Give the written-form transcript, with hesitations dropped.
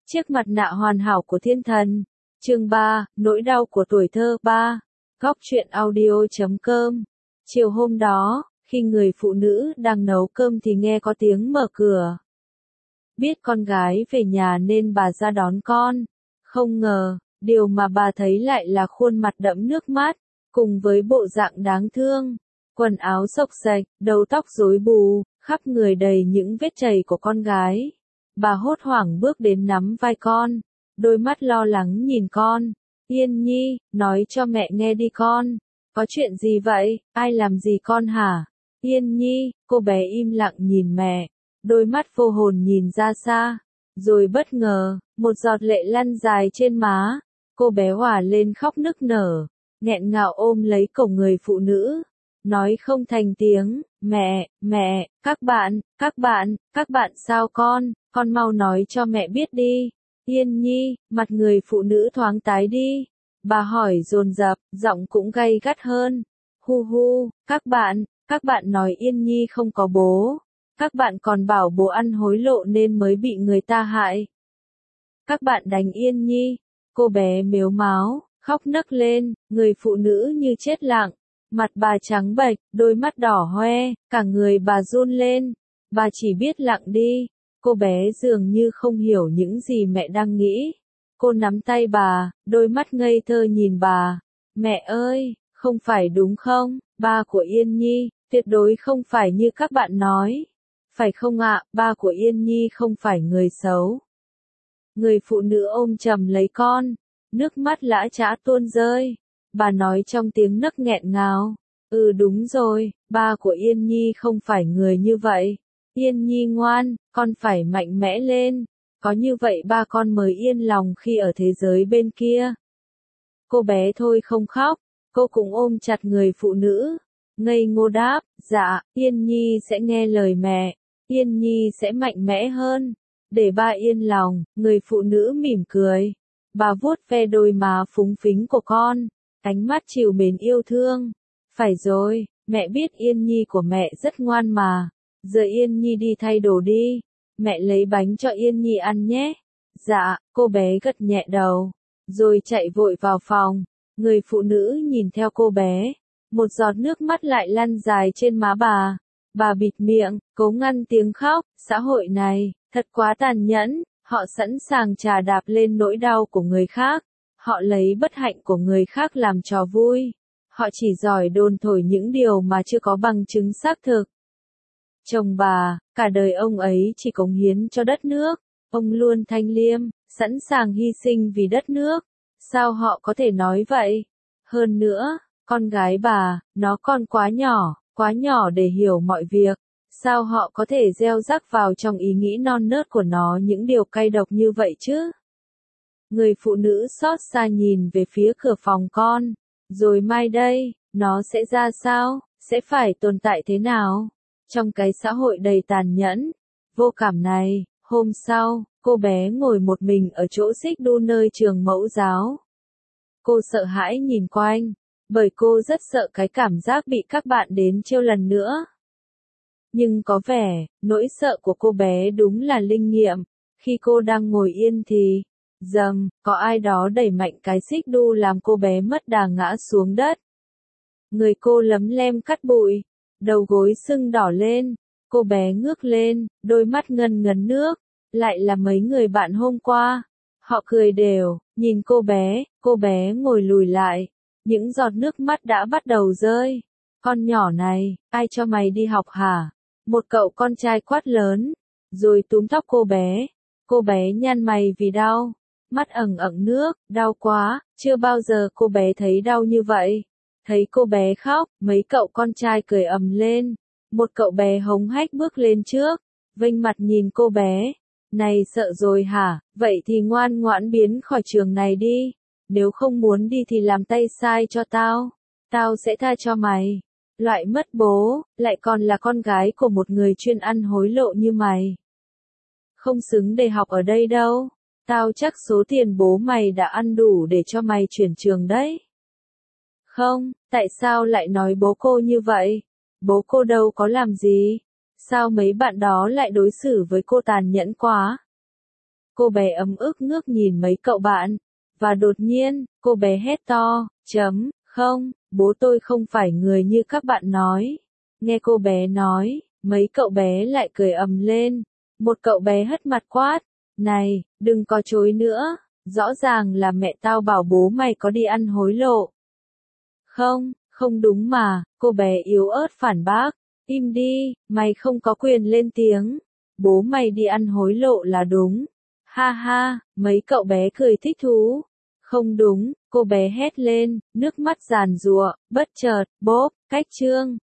Chiếc mặt nạ hoàn hảo của thiên thần. Chương 3, nỗi đau của tuổi thơ 3. Góc truyện audio.com. Chiều hôm đó, khi người phụ nữ đang nấu cơm thì nghe có tiếng mở cửa. Biết con gái về nhà nên bà ra đón con. Không ngờ, điều mà bà thấy lại là khuôn mặt đẫm nước mắt, cùng với bộ dạng đáng thương. Quần áo xộc xệch, đầu tóc rối bù, khắp người đầy những vết chảy của con gái. Bà hốt hoảng bước đến nắm vai con, đôi mắt lo lắng nhìn con. Yên Nhi, nói cho mẹ nghe đi con. Có chuyện gì vậy, ai làm gì con hả? Yên Nhi, cô bé im lặng nhìn mẹ, đôi mắt vô hồn nhìn ra xa. Rồi bất ngờ, một giọt lệ lăn dài trên má. Cô bé òa lên khóc nức nở, nghẹn ngào ôm lấy cổ người phụ nữ. Nói không thành tiếng, mẹ, các bạn sao con mau nói cho mẹ biết đi. Yên Nhi, mặt người phụ nữ thoáng tái đi. Bà hỏi dồn dập, giọng cũng gay gắt hơn. Hu, các bạn nói Yên Nhi không có bố. Các bạn còn bảo bố ăn hối lộ nên mới bị người ta hại. Các bạn đánh Yên Nhi. Cô bé mếu máo, khóc nấc lên, người phụ nữ như chết lặng. Mặt bà trắng bệch, đôi mắt đỏ hoe, cả người bà run lên. Bà chỉ biết lặng đi. Cô bé dường như không hiểu những gì mẹ đang nghĩ. Cô nắm tay bà, đôi mắt ngây thơ nhìn bà. Mẹ ơi, không phải đúng không? Ba của Yên Nhi, tuyệt đối không phải như các bạn nói. Phải không ạ, ba của Yên Nhi không phải người xấu. Người phụ nữ ôm chầm lấy con, nước mắt lã chã tuôn rơi. Bà nói trong tiếng nấc nghẹn ngào. Đúng rồi, ba của Yên Nhi không phải người như vậy. Yên Nhi ngoan, con phải mạnh mẽ lên. Có như vậy ba con mới yên lòng khi ở thế giới bên kia. Cô bé thôi không khóc, cô cũng ôm chặt người phụ nữ. Ngây ngô đáp, dạ, Yên Nhi sẽ nghe lời mẹ. Yên Nhi sẽ mạnh mẽ hơn. Để ba yên lòng, người phụ nữ mỉm cười. Bà vuốt ve đôi má phúng phính của con, ánh mắt trìu mến yêu thương. Phải rồi, mẹ biết Yên Nhi của mẹ rất ngoan mà. Giờ Yên Nhi đi thay đồ đi. Mẹ lấy bánh cho Yên Nhi ăn nhé. Dạ, cô bé gật nhẹ đầu, rồi chạy vội vào phòng. Người phụ nữ nhìn theo cô bé. Một giọt nước mắt lại lăn dài trên má bà. Bà bịt miệng, cố ngăn tiếng khóc. Xã hội này, thật quá tàn nhẫn. Họ sẵn sàng chà đạp lên nỗi đau của người khác. Họ lấy bất hạnh của người khác làm trò vui. Họ chỉ giỏi đồn thổi những điều mà chưa có bằng chứng xác thực. Chồng bà, cả đời ông ấy chỉ cống hiến cho đất nước. Ông luôn thanh liêm, sẵn sàng hy sinh vì đất nước. Sao họ có thể nói vậy? Hơn nữa, con gái bà, nó còn quá nhỏ để hiểu mọi việc. Sao họ có thể gieo rắc vào trong ý nghĩ non nớt của nó những điều cay độc như vậy chứ? Người phụ nữ xót xa nhìn về phía cửa phòng con. Rồi mai đây, nó sẽ ra sao? Sẽ phải tồn tại thế nào? Trong cái xã hội đầy tàn nhẫn, vô cảm này, hôm sau, cô bé ngồi một mình ở chỗ xích đu nơi trường mẫu giáo. Cô sợ hãi nhìn quanh, bởi cô rất sợ cái cảm giác bị các bạn đến trêu lần nữa. Nhưng có vẻ, nỗi sợ của cô bé đúng là linh nghiệm. Khi cô đang ngồi yên thì, có ai đó đẩy mạnh cái xích đu làm cô bé mất đà ngã xuống đất. Người cô lấm lem cát bụi, đầu gối sưng đỏ lên. Cô bé ngước lên, đôi mắt ngần ngấn nước. Lại là mấy người bạn hôm qua. Họ cười đều, nhìn cô bé ngồi lùi lại. Những giọt nước mắt đã bắt đầu rơi. Con nhỏ này, ai cho mày đi học hả? Một cậu con trai quát lớn, rồi túm tóc cô bé. Cô bé nhăn mày vì đau, mắt ẩn ẩn nước, đau quá, chưa bao giờ cô bé thấy đau như vậy. Thấy cô bé khóc, mấy cậu con trai cười ầm lên. Một cậu bé hống hách bước lên trước, vênh mặt nhìn cô bé. Này sợ rồi hả, vậy thì ngoan ngoãn biến khỏi trường này đi. Nếu không muốn đi thì làm tay sai cho tao. Tao sẽ tha cho mày. Loại mất bố, lại còn là con gái của một người chuyên ăn hối lộ như mày. Không xứng để học ở đây đâu. Tao chắc số tiền bố mày đã ăn đủ để cho mày chuyển trường đấy. Không, tại sao lại nói bố cô như vậy? Bố cô đâu có làm gì? Sao mấy bạn đó lại đối xử với cô tàn nhẫn quá? cô bé ấm ức ngước nhìn mấy cậu bạn. Và đột nhiên, cô bé hét to, không, bố tôi không phải người như các bạn nói. Nghe cô bé nói, mấy cậu bé lại cười ầm lên. Một cậu bé hất mặt quát, này, đừng có chối nữa, rõ ràng là mẹ tao bảo bố mày có đi ăn hối lộ. Không, không đúng mà, cô bé yếu ớt phản bác, im đi, mày không có quyền lên tiếng, bố mày đi ăn hối lộ là đúng. Ha ha, mấy cậu bé cười thích thú. Không đúng, cô bé hét lên, nước mắt giàn giụa, bất chợt, bốp, cách chương.